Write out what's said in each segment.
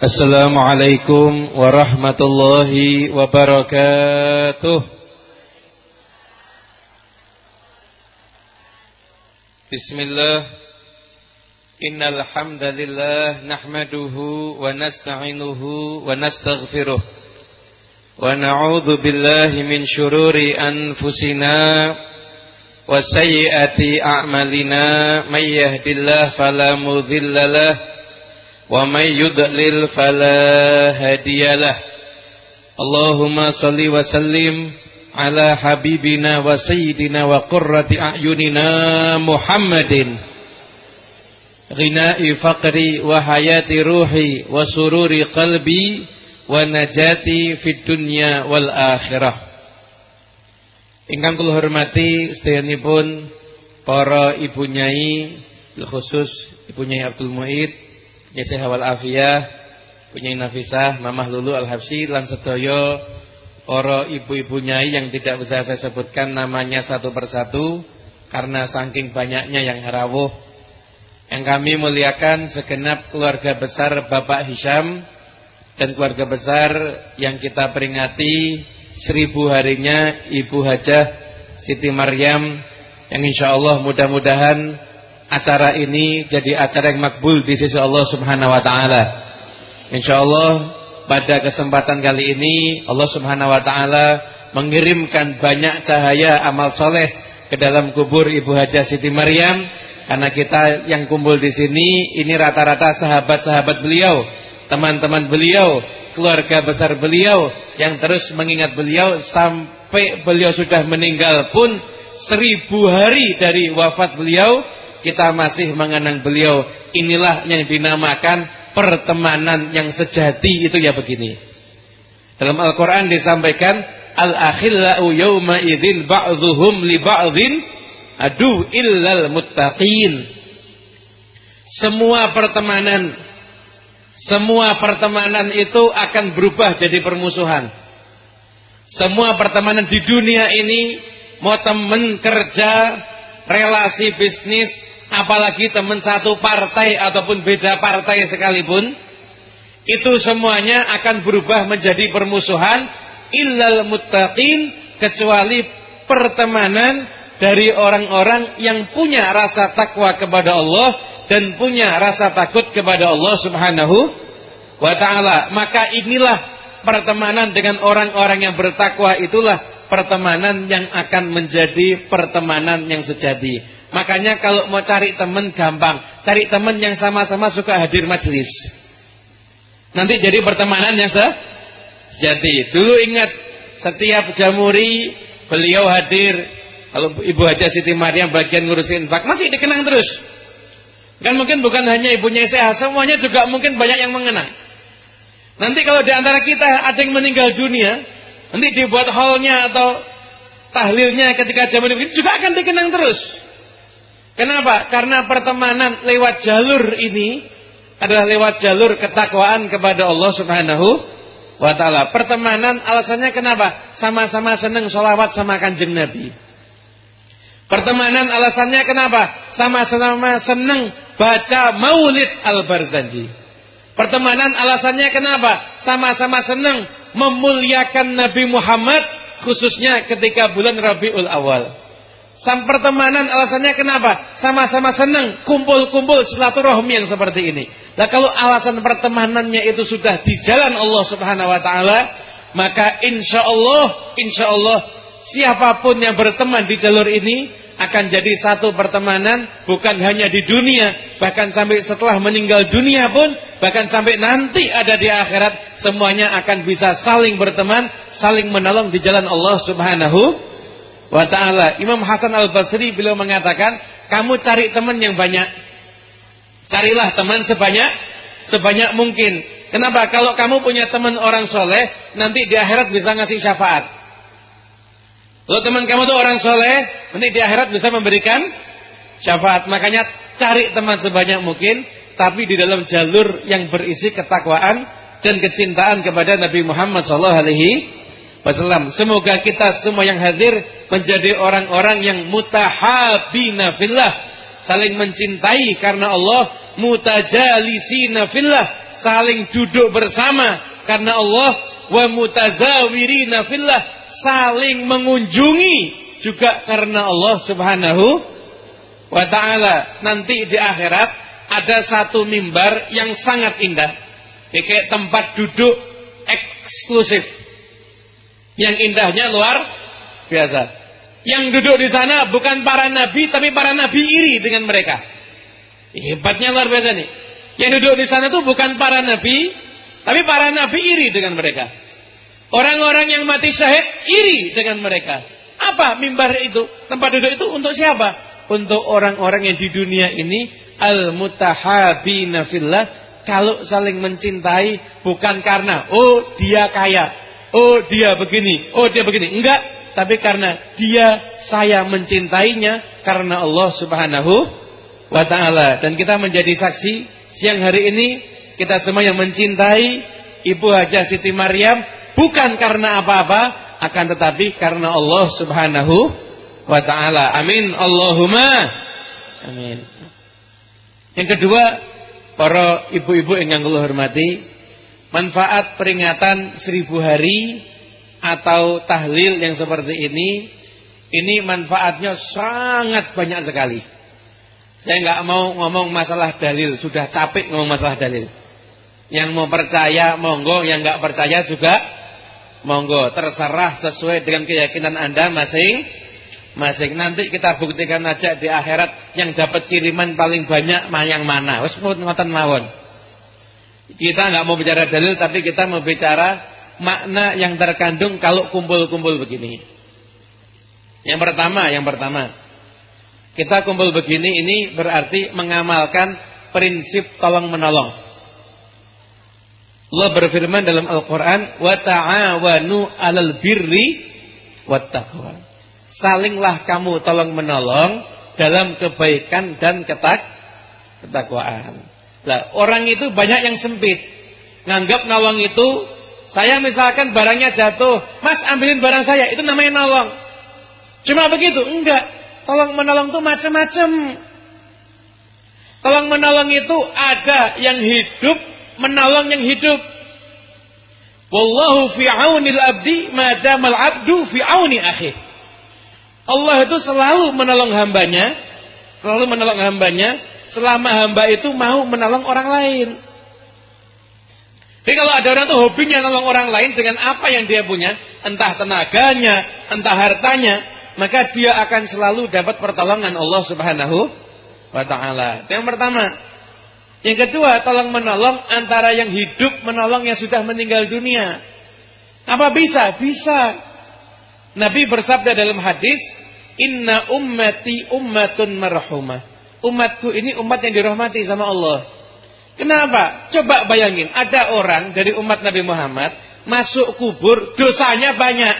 Assalamualaikum warahmatullahi wabarakatuh. Bismillah. Innal hamdalillah nahmaduhu wa nasta'inuhu wa nastaghfiruh. Wa na'udzu billahi min syururi anfusina wa sayyiati a'malina. May yahdihillahu fala mudhillalah wa may yudlil fala hadiyalah. Allahumma shalli wa sallim ala habibina wa sayyidina wa qurrati a'yunina Muhammadin ghina'i faqri wa hayati ruhi wa sururi qalbi wa najati fid dunya wal akhirah. Ingkang kula hormati sedayanipun para ibu nyai, khusus Ibu Nyai Abdul Muid, Nyai Seha wal Afiyah, Nyai Nafisah, Mamah Lulu Al-Habsyi lan sedaya para ibu-ibu nyai yang tidak bisa saya sebutkan namanya satu persatu karena saking banyaknya yang rawuh. Yang kami muliakan segenap keluarga besar Bapak Hisham dan keluarga besar yang kita peringati 1000 harinya Ibu Hajah Siti Maryam, yang insyaallah mudah-mudahan acara ini jadi acara yang makbul di sisi Allah Subhanahu wa taala. Insyaallah pada kesempatan kali ini Allah Subhanahu wa taala mengirimkan banyak cahaya amal soleh ke dalam kubur Ibu Hajah Siti Maryam, karena kita yang kumpul di sini ini rata-rata sahabat-sahabat beliau, teman-teman beliau, keluarga besar beliau yang terus mengingat beliau sampai beliau sudah meninggal pun 1000 hari dari wafat beliau kita masih mengenang beliau. Inilah yang dinamakan pertemanan yang sejati. Itu ya begini. Dalam Al-Quran disampaikan, Al-akhillau yawma idzin ba'dhuhum li ba'dhin adu illal muttaqin. Semua pertemanan itu akan berubah jadi permusuhan. Semua pertemanan di dunia ini, mau teman kerja, relasi bisnis, apalagi teman satu partai ataupun beda partai sekalipun, itu semuanya akan berubah menjadi permusuhan illal muttaqin, kecuali pertemanan dari orang-orang yang punya rasa takwa kepada Allah dan punya rasa takut kepada Allah Subhanahu wa taala. Maka inilah pertemanan dengan orang-orang yang bertakwa, itulah pertemanan yang akan menjadi pertemanan yang sejati. Makanya kalau mau cari teman gampang, cari teman yang sama-sama suka hadir majelis. Nanti jadi pertemanan yang sejati. Dulu ingat, setiap Jamuri beliau hadir. Kalau Ibu Hajah Siti Maryam bagian ngurusin infak, masih dikenang terus. Kan mungkin bukan hanya ibunya Seha, semuanya juga mungkin banyak yang mengenang. Nanti kalau di antara kita ada yang meninggal dunia, nanti dibuat hallnya atau tahlilnya ketika Jamuri begini juga akan dikenang terus. Kenapa? Karena pertemanan lewat jalur ini adalah lewat jalur ketakwaan kepada Allah Subhanahu wa taala. Pertemanan alasannya kenapa? Sama-sama senang sholawat sama Kanjeng Nabi. Pertemanan alasannya kenapa? Sama-sama senang baca Maulid Al-Barzanji. Pertemanan alasannya kenapa? Sama-sama senang memuliakan Nabi Muhammad, khususnya ketika bulan Rabiul Awal. Pertemanan alasannya kenapa? Sama-sama senang kumpul-kumpul silaturahmi yang seperti ini. Nah, kalau alasan pertemanannya itu sudah di jalan Allah Subhanahu wa taala, maka insya Allah siapapun yang berteman di jalur ini akan jadi satu pertemanan, bukan hanya di dunia, bahkan sampai setelah meninggal dunia pun, bahkan sampai nanti ada di akhirat, semuanya akan bisa saling berteman, saling menolong di jalan Allah Subhanahu wa ta'ala. Imam Hasan Al-Basri beliau mengatakan, kamu cari teman yang banyak. Carilah teman sebanyak mungkin. Kenapa? Kalau kamu punya teman orang soleh, nanti di akhirat bisa ngasih syafaat. Kalau teman kamu tuh orang soleh, nanti di akhirat bisa memberikan syafaat. Makanya cari teman sebanyak mungkin, tapi di dalam jalur yang berisi ketakwaan dan kecintaan kepada Nabi Muhammad SAW. Semoga kita semua yang hadir menjadi orang-orang yang mutahabina fillah, saling mencintai karena Allah, mutajalisina fillah, saling duduk bersama karena Allah, wa mutazawirina fillah, saling mengunjungi juga karena Allah Subhanahu wa taala. Nanti di akhirat ada satu mimbar yang sangat indah, kayak tempat duduk eksklusif, yang indahnya luar biasa. Yang duduk di sana bukan para nabi, tapi para nabi iri dengan mereka. Hebatnya luar biasa nih. Yang duduk di sana tuh bukan para nabi, tapi para nabi iri dengan mereka. Orang-orang yang mati syahid iri dengan mereka. Apa mimbar itu? Tempat duduk itu untuk siapa? Untuk orang-orang yang di dunia ini al-mutahabina fillah, kalau saling mencintai bukan karena oh dia kaya, oh dia begini, oh dia begini. Enggak, tapi karena saya mencintainya karena Allah Subhanahu wa taala. Dan kita menjadi saksi siang hari ini, kita semua yang mencintai Ibu Hajah Siti Maryam bukan karena apa-apa, akan tetapi karena Allah Subhanahu wa taala. Amin Allahumma amin. Yang kedua, para ibu-ibu yang kula hormati, manfaat peringatan 1000 hari atau tahlil yang seperti ini manfaatnya sangat banyak sekali. Saya nggak mau ngomong masalah dalil, sudah capek ngomong masalah dalil. Yang mau percaya monggo, yang nggak percaya juga monggo, terserah sesuai dengan keyakinan Anda masing-masing. Nanti kita buktikan aja di akhirat yang dapat kiriman paling banyak yang mana. Wes ngoten mawon. Kita nggak mau bicara dalil, tapi kita mau bicara makna yang terkandung kalau kumpul-kumpul begini. Yang pertama, kita kumpul begini ini berarti mengamalkan prinsip tolong menolong. Allah berfirman dalam Al-Quran, wa ta'awanu 'alal birri wat taqwa. Salinglah kamu tolong menolong dalam kebaikan dan ketakwaan. Lah, orang itu banyak yang sempit, nganggap nolong itu, saya misalkan barangnya jatuh, Mas ambilin barang saya, itu namanya nolong. Cuma begitu? Enggak. Tolong menolong itu macam-macam. Tolong menolong itu ada yang hidup, menolong yang hidup. Wallahu fi aunil abdi madamal abdu fi auni akhi. Allah itu selalu menolong hambanya, selama hamba itu mau menolong orang lain. Jadi kalau ada orang tuh hobinya nolong orang lain dengan apa yang dia punya, entah tenaganya, entah hartanya, maka dia akan selalu dapat pertolongan Allah Subhanahu wa taala. Itu yang pertama. Yang kedua, tolong menolong antara yang hidup menolong yang sudah meninggal dunia. Apa bisa? Bisa. Nabi bersabda dalam hadis, "Inna ummati ummatun marhumah." Umatku ini umat yang dirahmati sama Allah. Kenapa? Coba bayangin, ada orang dari umat Nabi Muhammad masuk kubur, dosanya banyak.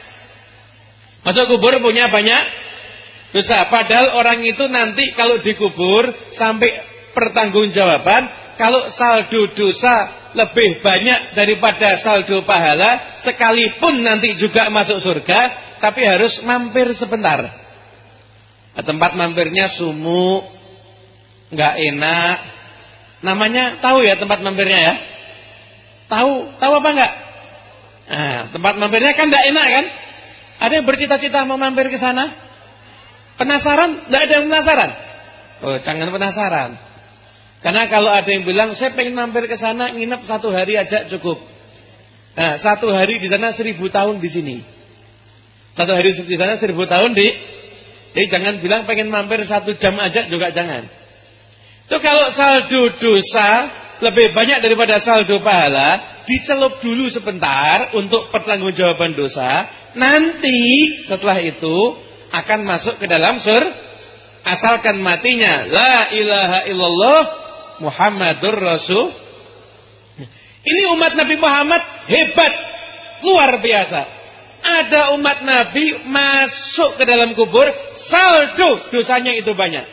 Masuk kubur punya banyak dosa. Padahal orang itu nanti kalau dikubur sampai pertanggungjawaban, kalau saldo dosa lebih banyak daripada saldo pahala, sekalipun nanti juga masuk surga, tapi harus mampir sebentar. Nah, tempat mampirnya sumuk, nggak enak. Namanya tahu ya tempat mampirnya ya? Tahu apa enggak? Nah, tempat mampirnya kan nggak enak kan? Ada yang bercita-cita mau mampir ke sana? Penasaran? Nggak ada yang penasaran? Oh, jangan penasaran. Karena kalau ada yang bilang saya pengen mampir ke sana, nginep 1 hari aja cukup. Nah, 1 hari di sana 1000 tahun di sini. 1 hari di sana 1000 tahun di. Jadi jangan bilang pengen mampir 1 jam aja juga jangan. Itu kalau saldo dosa lebih banyak daripada saldo pahala, dicelup dulu sebentar untuk pertanggungjawaban dosa. Nanti setelah itu akan masuk ke dalam surga, asalkan matinya la ilaha illallah Muhammadur Rasul. Ini umat Nabi Muhammad hebat, luar biasa. Ada umat Nabi masuk ke dalam kubur, saldo dosanya itu banyak.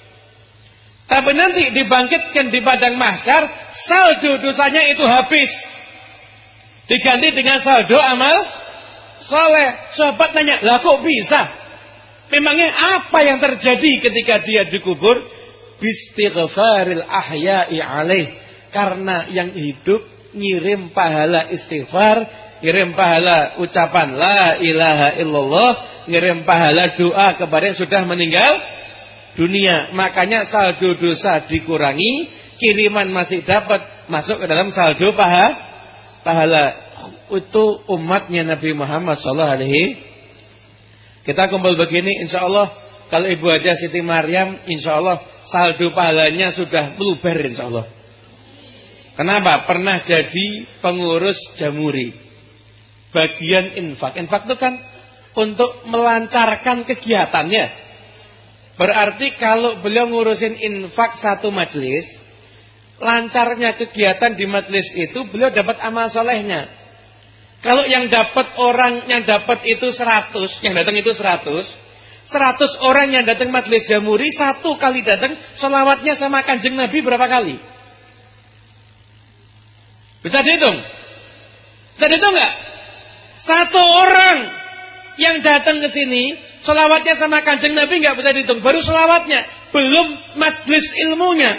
Tapi nanti dibangkitkan di padang mahsyar, saldo dosanya itu habis. Diganti dengan saldo amal soleh. Sahabat nanya, lah kok bisa? Memangnya apa yang terjadi ketika dia dikubur? Bistighfaril ahya'i alaih. Karena yang hidup ngirim pahala istighfar, ngirim pahala ucapan la ilaha illallah, ngirim pahala doa kepada yang sudah meninggal dunia. Makanya saldo dosa dikurangi, kiriman masih dapat masuk ke dalam saldo pahala. Itu umatnya Nabi Muhammad SAW. Kita kumpul begini, insya Allah kalau Ibu Hajah Siti Maryam, insya Allah saldo pahalanya sudah meluber, insya Allah. Kenapa? Pernah jadi pengurus Jamuri, bagian infak. Infak itu kan untuk melancarkan kegiatannya. Berarti kalau beliau ngurusin infak satu majelis, lancarnya kegiatan di majelis itu beliau dapat amal solehnya. Kalau yang dapat orang yang dapat itu 100, yang datang itu 100 orang yang datang majelis Jamuri, satu kali datang sholawatnya sama Kanjeng Nabi berapa kali? Bisa dihitung? Bisa dihitung nggak? Satu orang yang datang ke sini, sholawatnya sama Kanjeng Nabi nggak bisa dihitung. Baru sholawatnya, belum majlis ilmunya,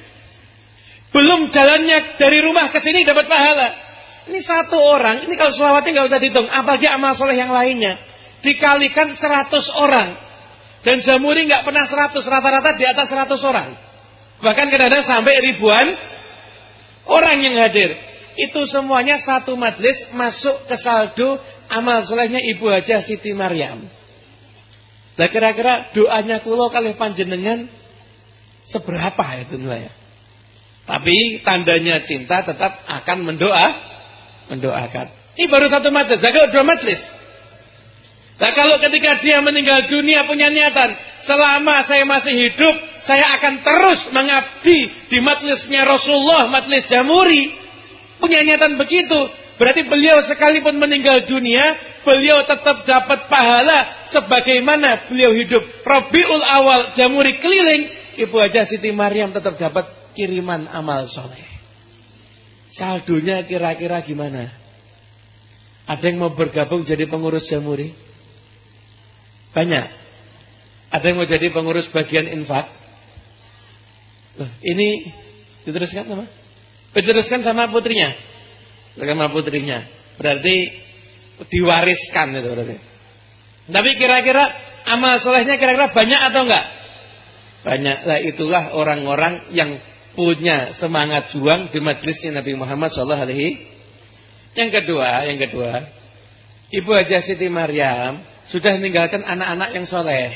belum jalannya dari rumah ke sini dapat pahala. Ini satu orang, ini kalau sholawatnya nggak bisa dihitung. Apalagi amal soleh yang lainnya, dikalikan 100 orang. Dan Jamuri nggak pernah 100, rata-rata di atas 100 orang. Bahkan kadang-kadang sampai ribuan orang yang hadir. Itu semuanya satu majlis masuk ke saldo amal solehnya Ibu Hajah Siti Maryam. Nah kira-kira doanya kulo kali panjenengan seberapa itu nilainya? Tapi tandanya cinta tetap akan mendoakan. Ini baru satu majlis, kalau 2 majlis. Nah kalau ketika dia meninggal dunia punya niatan, selama saya masih hidup, saya akan terus mengabdi di majlisnya Rasulullah, majlis Jamuri. Punya niatan begitu, berarti beliau sekalipun meninggal dunia, beliau tetap dapat pahala sebagaimana beliau hidup. Rabiul Awal Jamuri keliling, Ibu Hajah Siti Maryam tetap dapat kiriman amal soleh. Saldonya kira-kira gimana? Ada yang mau bergabung jadi pengurus Jamuri? Banyak. Ada yang mau jadi pengurus bagian infak? Loh, ini diteruskan sama? Diteruskan sama putrinya. Sama putrinya. Berarti diwariskan itu berarti. Tapi kira-kira amal solehnya kira-kira banyak atau enggak? Banyak. Lah itulah orang-orang yang punya semangat juang di majelisnya Nabi Muhammad SAW. Yang kedua, Ibu Hajah Siti Maryam sudah meninggalkan anak-anak yang soleh.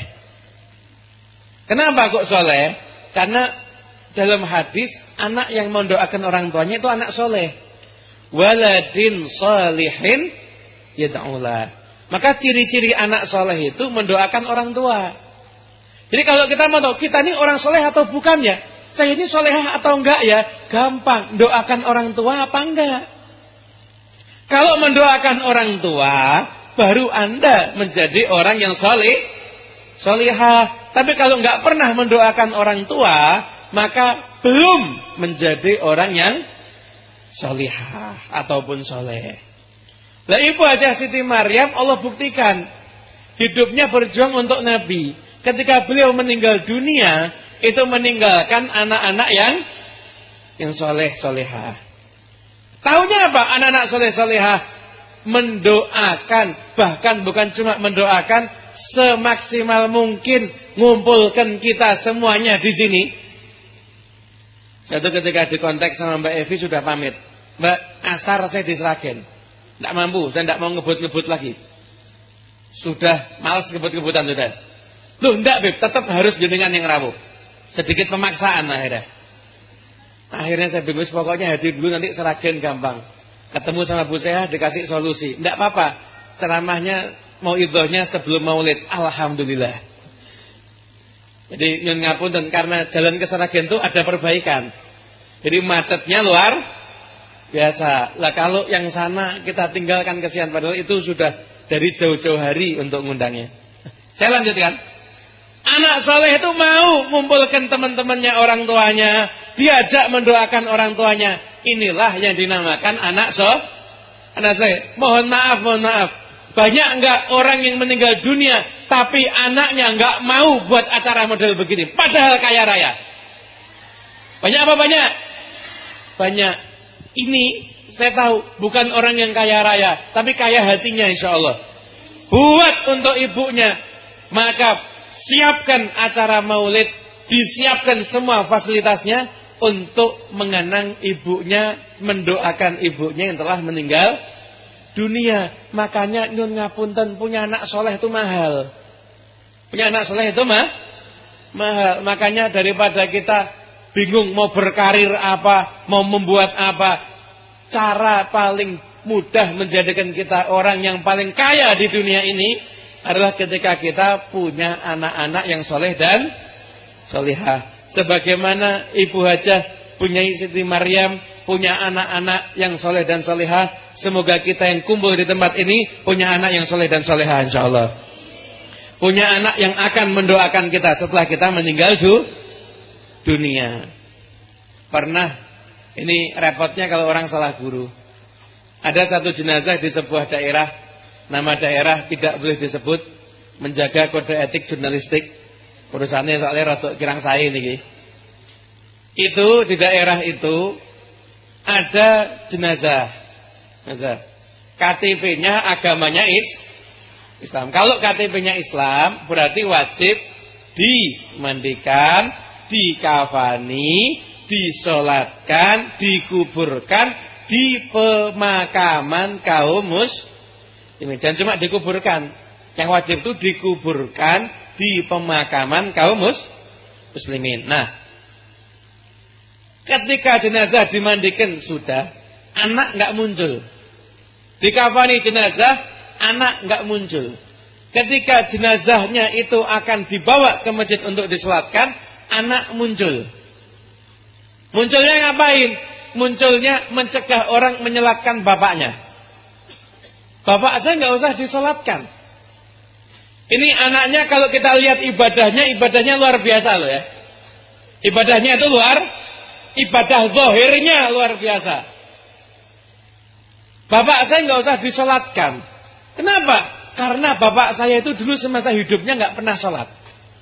Kenapa kok soleh? Karena dalam hadis, anak yang mendoakan orang tuanya itu anak soleh. Waladin solihin yad'ulah. Maka ciri-ciri anak soleh itu mendoakan orang tua. Jadi kalau kita mau tahu, kita ini orang soleh atau bukan ya? Saya ini solehah atau enggak ya? Gampang, doakan orang tua apa enggak? Kalau mendoakan orang tua, baru Anda menjadi orang yang solehah. Tapi kalau enggak pernah mendoakan orang tua, maka belum menjadi orang yang solihah ataupun soleh. Lah Ibu Hajah Siti Maryam Allah buktikan hidupnya berjuang untuk Nabi. Ketika beliau meninggal dunia, itu meninggalkan anak-anak yang soleh solehah. Taunya apa? Anak-anak soleh solehah mendoakan, bahkan bukan cuma mendoakan, semaksimal mungkin ngumpulkan kita semuanya di sini. Suatu ketika di kontak sama Mbak Evi sudah pamit. Mbak, asar saya di Sragen. Tidak mampu, saya tidak mau ngebut-ngebut lagi. Sudah malas ngebut-ngebutan sudah. Loh, enggak Beb, tetap harus jenengan yang rawuh. Sedikit pemaksaan akhirnya. Akhirnya saya bingung, pokoknya hadir dulu nanti Sragen gampang. Ketemu sama Bu Seha dikasih solusi. Tidak apa-apa, ceramahnya mau idhohnya sebelum maulid. Alhamdulillah. Jadi nyun ngapunten karena jalan ke Sragen itu ada perbaikan. Jadi macetnya luar biasa. Lah kalau yang sana kita tinggalkan kesian, padahal itu sudah dari jauh-jauh hari untuk ngundangnya. Saya lanjutkan. Anak soleh itu mau mengumpulkan teman-temannya, orang tuanya, diajak mendoakan orang tuanya. Inilah yang dinamakan anak soleh. Mohon maaf. Banyak enggak orang yang meninggal dunia tapi anaknya enggak mau buat acara model begini, padahal kaya raya? Banyak apa banyak? banyak. Ini saya tahu bukan orang yang kaya raya, tapi kaya hatinya insyaallah. Buat untuk ibunya, maka siapkan acara maulid, disiapkan semua fasilitasnya untuk mengenang ibunya, mendoakan ibunya yang telah meninggal dunia. Makanya nyun ngapunten, punya anak soleh itu mahal. Punya anak soleh itu mahal. Makanya daripada kita bingung mau berkarir apa, mau membuat apa, cara paling mudah menjadikan kita orang yang paling kaya di dunia ini adalah ketika kita punya anak-anak yang soleh dan solihah. Sebagaimana Ibu Hajah punya Siti Maryam, punya anak-anak yang soleh dan solihah. Semoga kita yang kumpul di tempat ini punya anak yang soleh dan solihah insyaallah. Punya anak yang akan mendoakan kita setelah kita meninggal dunia. Pernah, ini repotnya kalau orang salah guru. Ada satu jenazah di sebuah daerah, nama daerah tidak boleh disebut, menjaga kode etik jurnalistik. Urusannya soalnya rotok kirang saya ini. Itu di daerah itu ada jenazah. KTP-nya agamanya Islam. Kalau KTP-nya Islam berarti wajib dimandikan, dikafani, disolatkan, dikuburkan di pemakaman kaum muslimin. Jangan cuma dikuburkan. Yang wajib itu dikuburkan di pemakaman kaum muslimin. Nah, ketika jenazah dimandikan sudah, anak enggak muncul. Dikafani jenazah, anak enggak muncul. Ketika jenazahnya itu akan dibawa ke masjid untuk disolatkan, anak muncul. Munculnya ngapain? Munculnya mencegah orang menyelatkan bapaknya. Bapak saya enggak usah disolatkan. Ini anaknya kalau kita lihat ibadahnya luar biasa loh ya. Ibadahnya itu ibadah zahirnya luar biasa. Bapak saya nggak usah disolatkan. Kenapa? Karena bapak saya itu dulu semasa hidupnya nggak pernah sholat.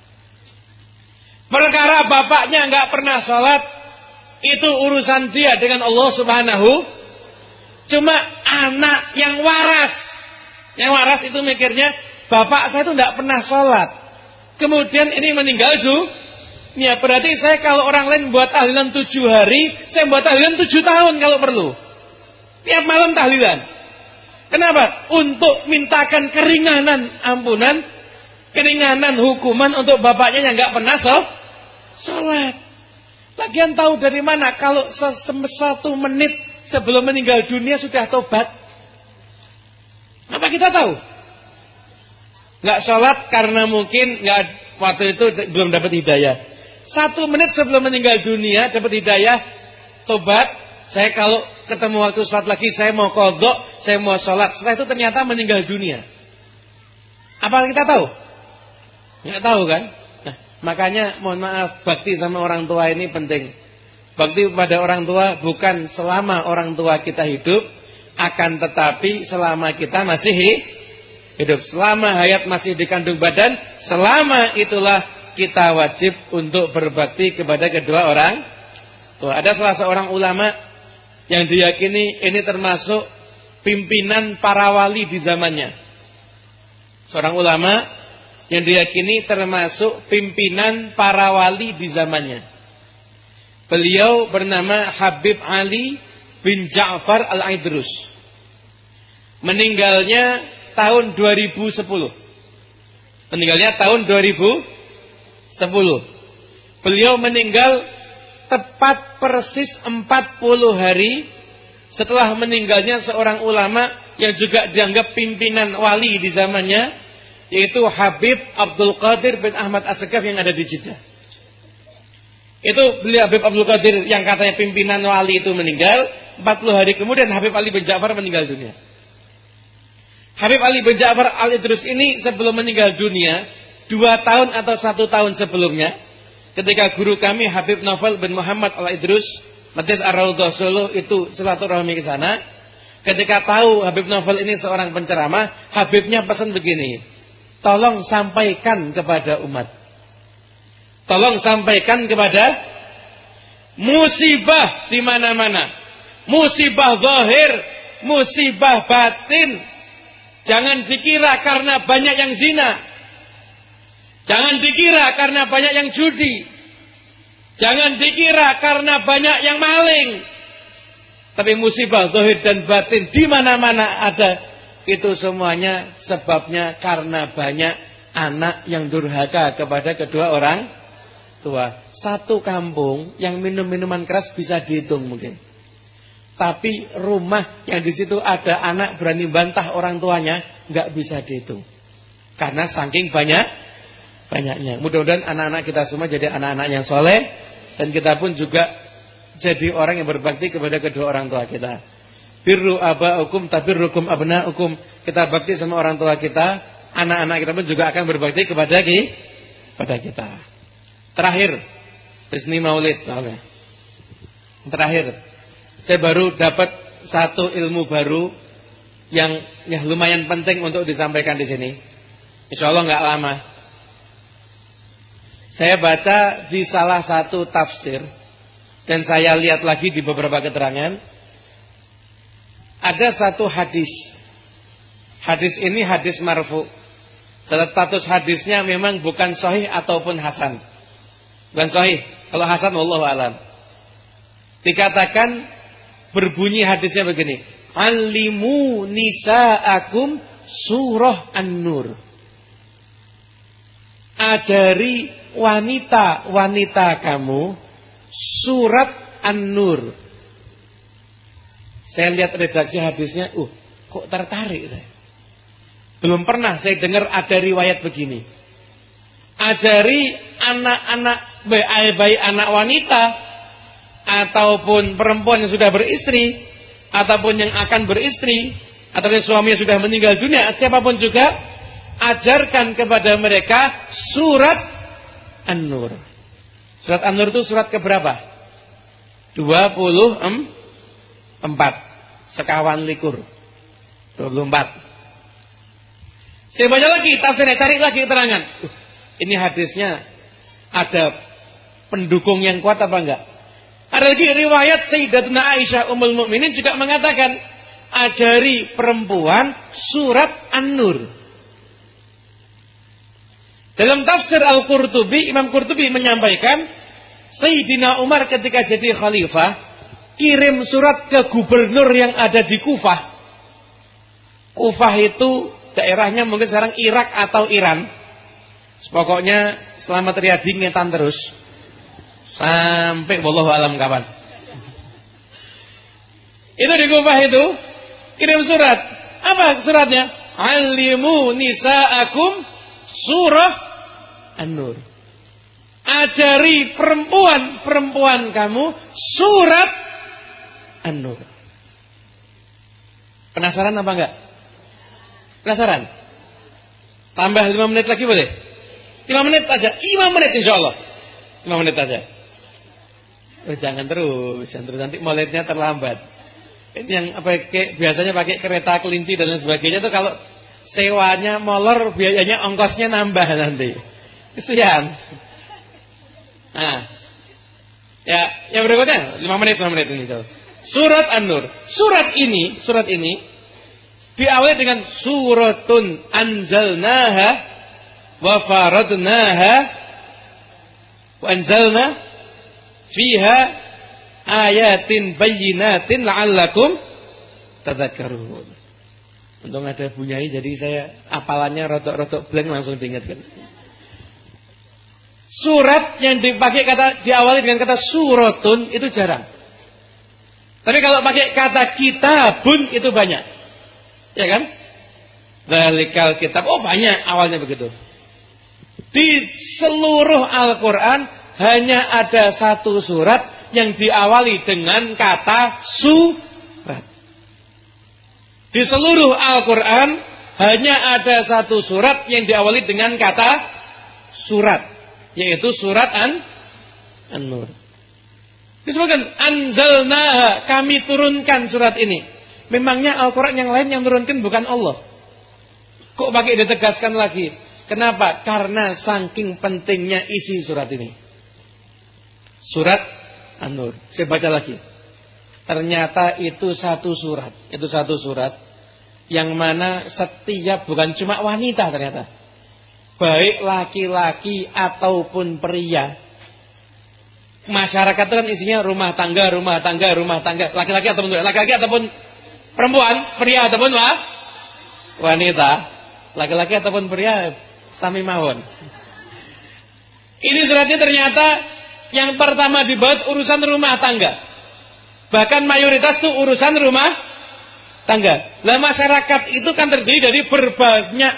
Perkara bapaknya nggak pernah sholat, itu urusan dia dengan Allah Subhanahu. Cuma anak yang waras itu mikirnya, bapak saya itu tidak pernah sholat. Kemudian ini meninggal dunia. Berarti saya kalau orang lain buat tahlilan 7 hari, saya buat tahlilan 7 tahun kalau perlu. Tiap malam tahlilan. Kenapa? Untuk mintakan keringanan ampunan, keringanan hukuman untuk bapaknya yang nggak pernah sholat. Lagian tahu dari mana kalau 1 menit sebelum meninggal dunia sudah tobat? Apa kita tahu? Nggak sholat karena mungkin waktu itu belum dapat hidayah. 1 menit sebelum meninggal dunia dapat hidayah, tobat. Saya kalau ketemu waktu sholat lagi, saya mau qadha, saya mau sholat. Setelah itu ternyata meninggal dunia. Apa kita tahu? Nggak tahu kan? Nah, makanya mohon maaf, bakti sama orang tua ini penting. Bakti pada orang tua bukan selama orang tua kita hidup, akan tetapi selama kita masih hidup, selama hayat masih dikandung badan, selama itulah kita wajib untuk berbakti kepada kedua orang tua. Ada salah seorang ulama yang diyakini ini termasuk pimpinan para wali di zamannya. Seorang ulama yang diyakini termasuk pimpinan para wali di zamannya. Beliau bernama Habib Ali bin Ja'far Al-Idrus. Meninggalnya tahun 2010. Meninggalnya tahun 2010. Beliau meninggal tepat persis 40 hari setelah meninggalnya seorang ulama yang juga dianggap pimpinan wali di zamannya, yaitu Habib Abdul Qadir bin Ahmad As-Segaf yang ada di Jeddah. Itu beliau Habib Abdul Qadir yang katanya pimpinan wali itu meninggal, 40 hari kemudian Habib Ali bin Ja'far meninggal dunia. Habib Ali bin Ja'far Al-Idrus ini sebelum meninggal dunia 2 tahun atau 1 tahun sebelumnya, ketika guru kami Habib Novel bin Muhammad Al-Idrus Majlis Ar-Raudhah Solo itu silaturahmi ke sana. Ketika tahu Habib Novel ini seorang penceramah, Habibnya pesan begini, tolong sampaikan kepada umat, tolong sampaikan kepada Musibah di mana-mana. Musibah zahir, musibah batin. Jangan dikira karena banyak yang zina. Jangan dikira karena banyak yang judi. Jangan dikira karena banyak yang maling. Tapi musibah zahir dan batin di mana-mana ada. Itu semuanya sebabnya karena banyak anak yang durhaka kepada kedua orang tua. Satu kampung yang minum minuman keras bisa dihitung mungkin. Tapi rumah yang di situ ada anak berani bantah orang tuanya nggak bisa dihitung. Karena saking banyaknya. Mudah-mudahan anak-anak kita semua jadi anak-anak yang soleh dan kita pun juga jadi orang yang berbakti kepada kedua orang tua kita. Birru aba'ukum tabirrukum abna'ukum. Kita bakti sama orang tua kita, anak-anak kita pun juga akan berbakti kepada kita. Terakhir, Husni Maulid. Terakhir, saya baru dapat satu ilmu baru yang lumayan penting untuk disampaikan di sini. Insya Allah nggak lama. Saya baca di salah satu tafsir dan saya lihat lagi di beberapa keterangan. Ada satu hadis. Hadis ini hadis marfu. Status hadisnya memang bukan sahih ataupun hasan. Bukan sahih. Kalau hasan wallahu alam. Dikatakan berbunyi hadisnya begini. Alimu nisa'akum surah An-Nur. Ajari wanita-wanita kamu surat An-Nur. Saya lihat redaksi hadisnya, kok tertarik saya. Belum pernah saya dengar ada riwayat begini. Ajari anak-anak baik anak wanita ataupun perempuan yang sudah beristri ataupun yang akan beristri ataupun suaminya sudah meninggal dunia, siapapun juga ajarkan kepada mereka surat An-Nur. Surat An-Nur itu surat keberapa? 24. Sekawan likur 24. Saya baca lagi tafsirnya, cari lagi keterangan. Ini hadisnya ada pendukung yang kuat apa enggak? Ada lagi riwayat Sayyidatuna Aisyah Ummul Mukminin juga mengatakan, ajari perempuan surat An-Nur. Dalam tafsir Al-Qurtubi, Imam Qurtubi menyampaikan, Sayyidina Umar ketika jadi khalifah kirim surat ke gubernur yang ada di Kufah. Kufah itu daerahnya mungkin sekarang Irak atau Iran. Pokoknya selama terjadi ngetan terus sampai wallahu alam kapan. Itu di Kufah itu kirim surat. Apa suratnya? Alimu nisa'akum surah An-Nur. Ajari perempuan kamu surat An-Nur. Penasaran apa enggak? Penasaran? Tambah 5 menit lagi boleh? 5 menit aja. 5 menit insyaallah. 5 menit aja. Jangan terus nanti maulidnya terlambat. Ini yang biasanya pakai kereta kelinci dan lain sebagainya itu kalau sewanya molor biayanya ongkosnya nambah nanti. Kesian. Nah. Ya, yang berikutnya 5 menit ini insyaallah. Surat An-Nur. Surat ini diawali dengan suratun anzalnaha wa faradnaha wa anzalna fiha ayatin bayyinatin la'allakum tadhakkarun. Untung ada bunyai jadi saya apalannya rotok-rotok blank langsung diingatkan. Surat yang diawali dengan kata suratun itu jarang. Tapi kalau pakai kata kitabun itu banyak. Ya kan? Dzalikal kitab. Oh banyak awalnya begitu. Di seluruh Al-Quran hanya ada satu surat yang diawali dengan kata surat. Di seluruh Al-Quran hanya ada satu surat yang diawali dengan kata surat. Yaitu surat An-Nur. Disebutkan anzalnaha, kami turunkan surat ini. Memangnya Al-Quran yang lain yang turunkan bukan Allah. Kok pakai ditegaskan lagi? Kenapa? Karena saking pentingnya isi surat ini. Surat An-Nur. Saya baca lagi. Ternyata itu satu surat. Itu satu surat yang mana setiap, bukan cuma wanita ternyata, baik laki-laki ataupun pria. Masyarakat itu kan isinya rumah tangga, rumah tangga, rumah tangga. Laki-laki ataupun perempuan, pria ataupun wanita. Laki-laki ataupun pria, sami mawon. Ini suratnya ternyata yang pertama dibahas urusan rumah tangga. Bahkan mayoritas itu urusan rumah tangga. Lah masyarakat itu kan terdiri dari berbanyak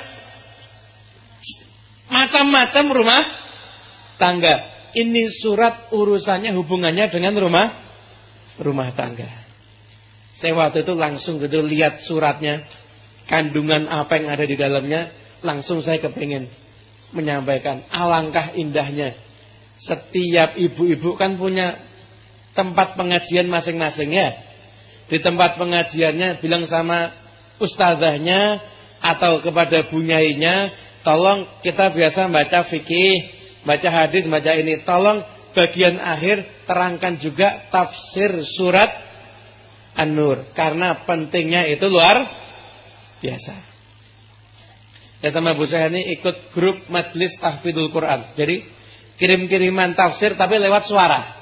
macam-macam rumah tangga. Ini surat urusannya hubungannya dengan rumah tangga. Saya waktu itu langsung gitu lihat suratnya, kandungan apa yang ada di dalamnya, langsung saya kepingin menyampaikan. Alangkah indahnya. Setiap ibu-ibu kan punya tempat pengajian masing-masing ya. Di tempat pengajiannya bilang sama ustazahnya atau kepada bunyainya, tolong kita biasa baca fikih, baca hadis, baca ini, tolong bagian akhir terangkan juga tafsir surat An-Nur, karena pentingnya itu luar biasa. Ya, sama Bu saya ini ikut grup Majelis Tahfidzul Quran. Jadi kirim-kiriman tafsir tapi lewat suara.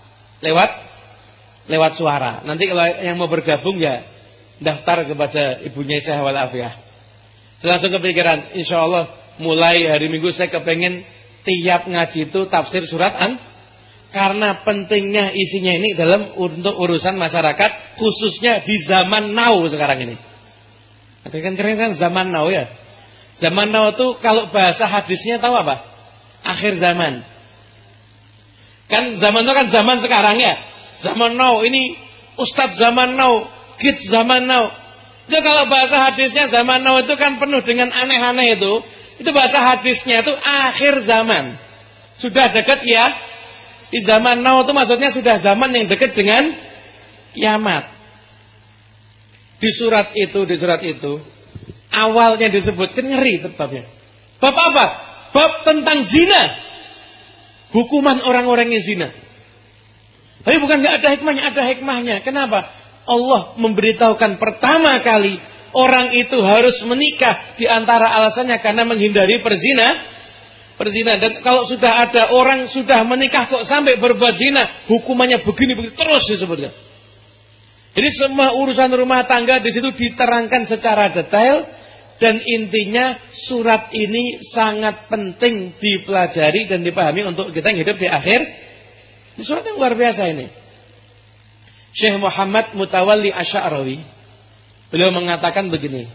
Lewat suara. Nanti kalau yang mau bergabung ya daftar kepada ibunya saya walafiah. Saya langsung kepikiran, insyaallah mulai hari Minggu saya kepengen tiap ngaji itu tafsir surat karena pentingnya isinya ini dalam untuk urusan masyarakat, khususnya di zaman now sekarang ini. Kan keren kan zaman now ya. Zaman now itu kalau bahasa hadisnya tahu apa? Akhir zaman. Kan zaman itu kan zaman sekarang ya. Zaman now ini ustadz zaman now, kids zaman now. Itu kalau bahasa hadisnya zaman now itu kan penuh dengan aneh-aneh itu. Itu bahasa hadisnya itu akhir zaman. Sudah dekat ya. Di zaman now itu maksudnya sudah zaman yang dekat dengan kiamat. Di surat itu awalnya disebutkan ngeri babnya. Bab apa? Bab tentang zina. Hukuman orang-orang yang zina. Tapi bukan gak ada hikmahnya, ada hikmahnya. Kenapa? Allah memberitahukan pertama kali orang itu harus menikah, di antara alasannya karena menghindari perzina. Dan kalau sudah ada orang sudah menikah kok sampai berbuat zina, hukumannya begini terus disebutkan. Jadi semua urusan rumah tangga di situ diterangkan secara detail. Dan intinya surat ini sangat penting dipelajari dan dipahami untuk kita yang hidup di akhir. Ini surat yang luar biasa ini. Syekh Muhammad Mutawalli Asy'arawi, beliau mengatakan begini.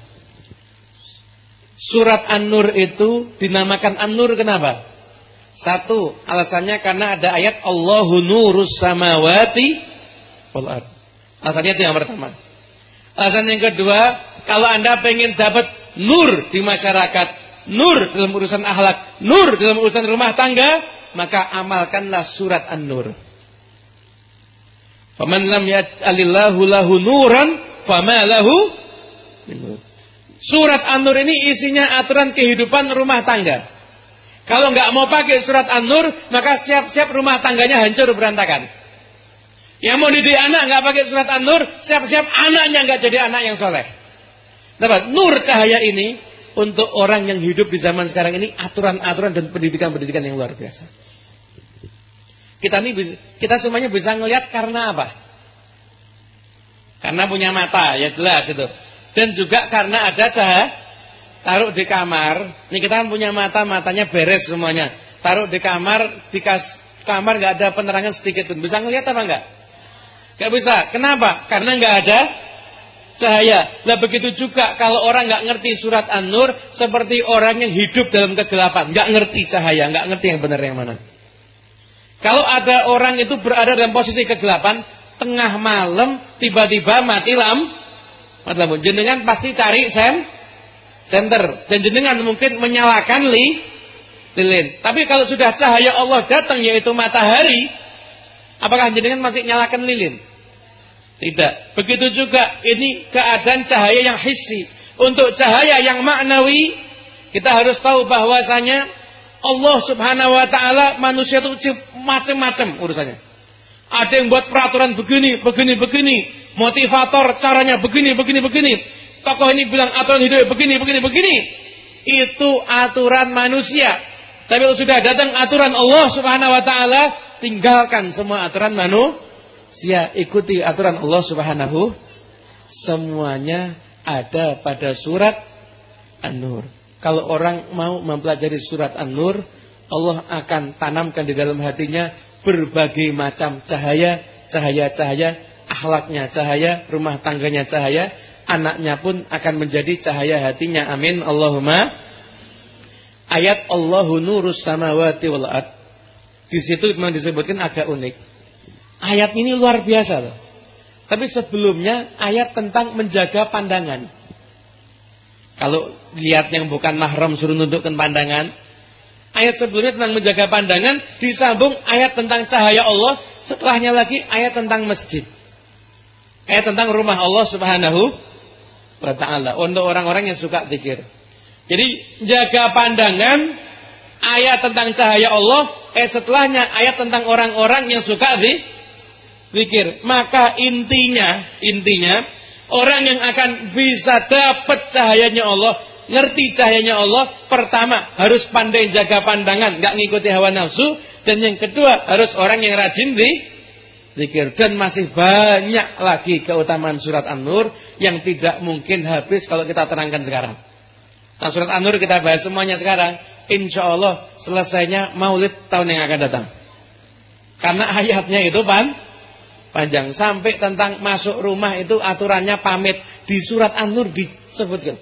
Surat An-Nur itu dinamakan An-Nur kenapa? Satu, alasannya karena ada ayat Allahu nurus samawati wal ardh. Alasannya itu yang pertama. Alasan yang kedua, kalau Anda pengen dapat nur di masyarakat, nur dalam urusan akhlak, nur dalam urusan rumah tangga, maka amalkanlah surat An-Nur. Faman lam yaj'alillahu lahu nuran fama lahu min nur. Surat An-Nur ini isinya aturan kehidupan rumah tangga. Kalau nggak mau pakai surat An-Nur, maka siap-siap rumah tangganya hancur berantakan. Yang mau didik anak nggak pakai surat An-Nur, siap-siap anaknya nggak jadi anak yang soleh. Dapat nur cahaya ini untuk orang yang hidup di zaman sekarang ini, aturan-aturan dan pendidikan-pendidikan yang luar biasa. Kita semuanya bisa ngelihat karena apa? Karena punya mata, ya jelas itu. Dan juga karena ada cahaya. Taruh di kamar, ini kita kan punya mata, matanya beres semuanya. Taruh di kamar, kamar nggak ada penerangan sedikit pun. Bisa ngelihat apa enggak? Nggak bisa. Kenapa? Karena nggak ada cahaya. Nah begitu juga kalau orang nggak ngerti surat An-Nur, seperti orang yang hidup dalam kegelapan, nggak ngerti cahaya, nggak ngerti yang benar yang mana. Kalau ada orang itu berada dalam posisi kegelapan, tengah malam tiba-tiba mati lampu, jenengan pasti cari senter, dan jenengan mungkin menyalakan lilin. Tapi kalau sudah cahaya Allah datang, yaitu matahari, apakah jenengan masih nyalakan lilin? Tidak. Begitu juga ini keadaan cahaya yang hissi. Untuk cahaya yang maknawi, kita harus tahu bahwasanya Allah Subhanahu wa taala manusia itu macam-macam urusannya. Ada yang buat peraturan begini. Motivator caranya begini. Tokoh ini bilang aturan hidup begini. Itu aturan manusia. Tapi kalau sudah datang aturan Allah Subhanahu wa taala, tinggalkan semua aturan manusia, ikuti aturan Allah Subhanahu. Semuanya ada pada surat An-Nur. Kalau orang mau mempelajari surat An-Nur, Allah akan tanamkan di dalam hatinya berbagai macam cahaya, akhlaknya cahaya, rumah tangganya cahaya, anaknya pun akan menjadi cahaya hatinya. Amin. Allahumma. Ayat Allahu nurus samawati wal ard. Di situ memang disebutkan agak unik. Ayat ini luar biasa loh. Tapi sebelumnya ayat tentang menjaga pandangan. Kalau lihat yang bukan mahram suruh nundukkan pandangan. Ayat sebelumnya tentang menjaga pandangan, disambung ayat tentang cahaya Allah, setelahnya lagi ayat tentang masjid. Ayat tentang rumah Allah Subhanahu wa taala untuk orang-orang yang suka zikir. Jadi jaga pandangan, ayat tentang cahaya Allah, ayat setelahnya ayat tentang orang-orang yang suka zikir. Maka intinya orang yang akan bisa dapat cahayanya Allah, ngerti cahayanya Allah, pertama harus pandai jaga pandangan, enggak ngikuti hawa nafsu, dan yang kedua harus orang yang rajin zikir. Dan masih banyak lagi keutamaan surat An-Nur yang tidak mungkin habis kalau kita terangkan sekarang. Nah, surat An-Nur kita bahas semuanya sekarang, insya Allah selesainya Maulid tahun yang akan datang. Karena ayatnya itu panjang, sampai tentang masuk rumah itu aturannya pamit di surat An-Nur disebutkan.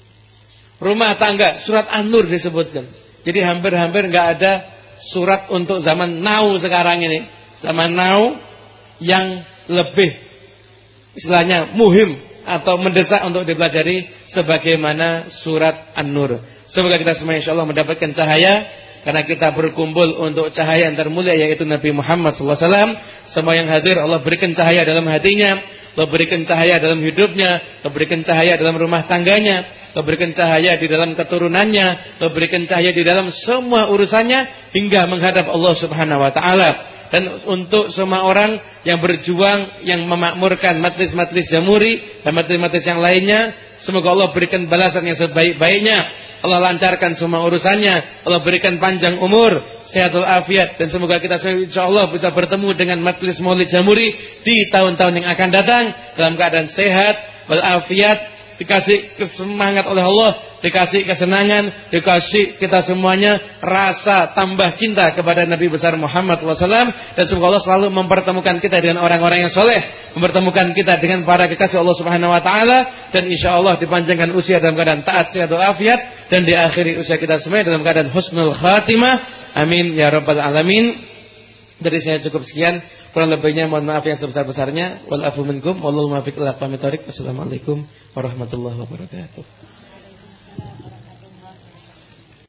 Rumah tangga surat An-Nur disebutkan. Jadi hampir-hampir enggak ada surat untuk zaman now sekarang ini. Zaman now yang lebih istilahnya muhim atau mendesak untuk dipelajari sebagaimana surat An-Nur. Semoga kita semua insyaallah mendapatkan cahaya, karena kita berkumpul untuk cahaya yang termulia yaitu Nabi Muhammad SAW. Semua yang hadir Allah berikan cahaya dalam hatinya, Allah berikan cahaya dalam hidupnya, Allah berikan cahaya dalam rumah tangganya, Allah berikan cahaya di dalam keturunannya, Allah berikan cahaya di dalam semua urusannya hingga menghadap Allah Subhanahu wa taala. Dan untuk semua orang yang berjuang, yang memakmurkan majlis-majlis Jamuri dan majlis-majlis yang lainnya, semoga Allah berikan balasan yang sebaik-baiknya. Allah lancarkan semua urusannya, Allah berikan panjang umur, sehat walafiat, dan semoga kita insyaallah bisa bertemu dengan majlis Maulid Jamuri di tahun-tahun yang akan datang dalam keadaan sehat walafiat, dikasih kesemangat oleh Allah, dikasih kesenangan, dikasih kita semuanya rasa tambah cinta kepada Nabi besar Muhammad SAW. Dan semoga Allah selalu mempertemukan kita dengan orang-orang yang soleh, mempertemukan kita dengan para kekasih Allah Subhanahu Wa Taala, dan insya Allah dipanjangkan usia dalam keadaan taat, sehat walafiat, dan diakhiri usia kita semua dalam keadaan husnul khatimah. Amin ya rabbal alamin. Dari saya cukup sekian, kurang lebihnya mohon maaf yang sebesar-besarnya. Wal afu minkum wallahu muwaffiq ila aqwamit thoriq. Wassalamualaikum warahmatullahi wabarakatuh.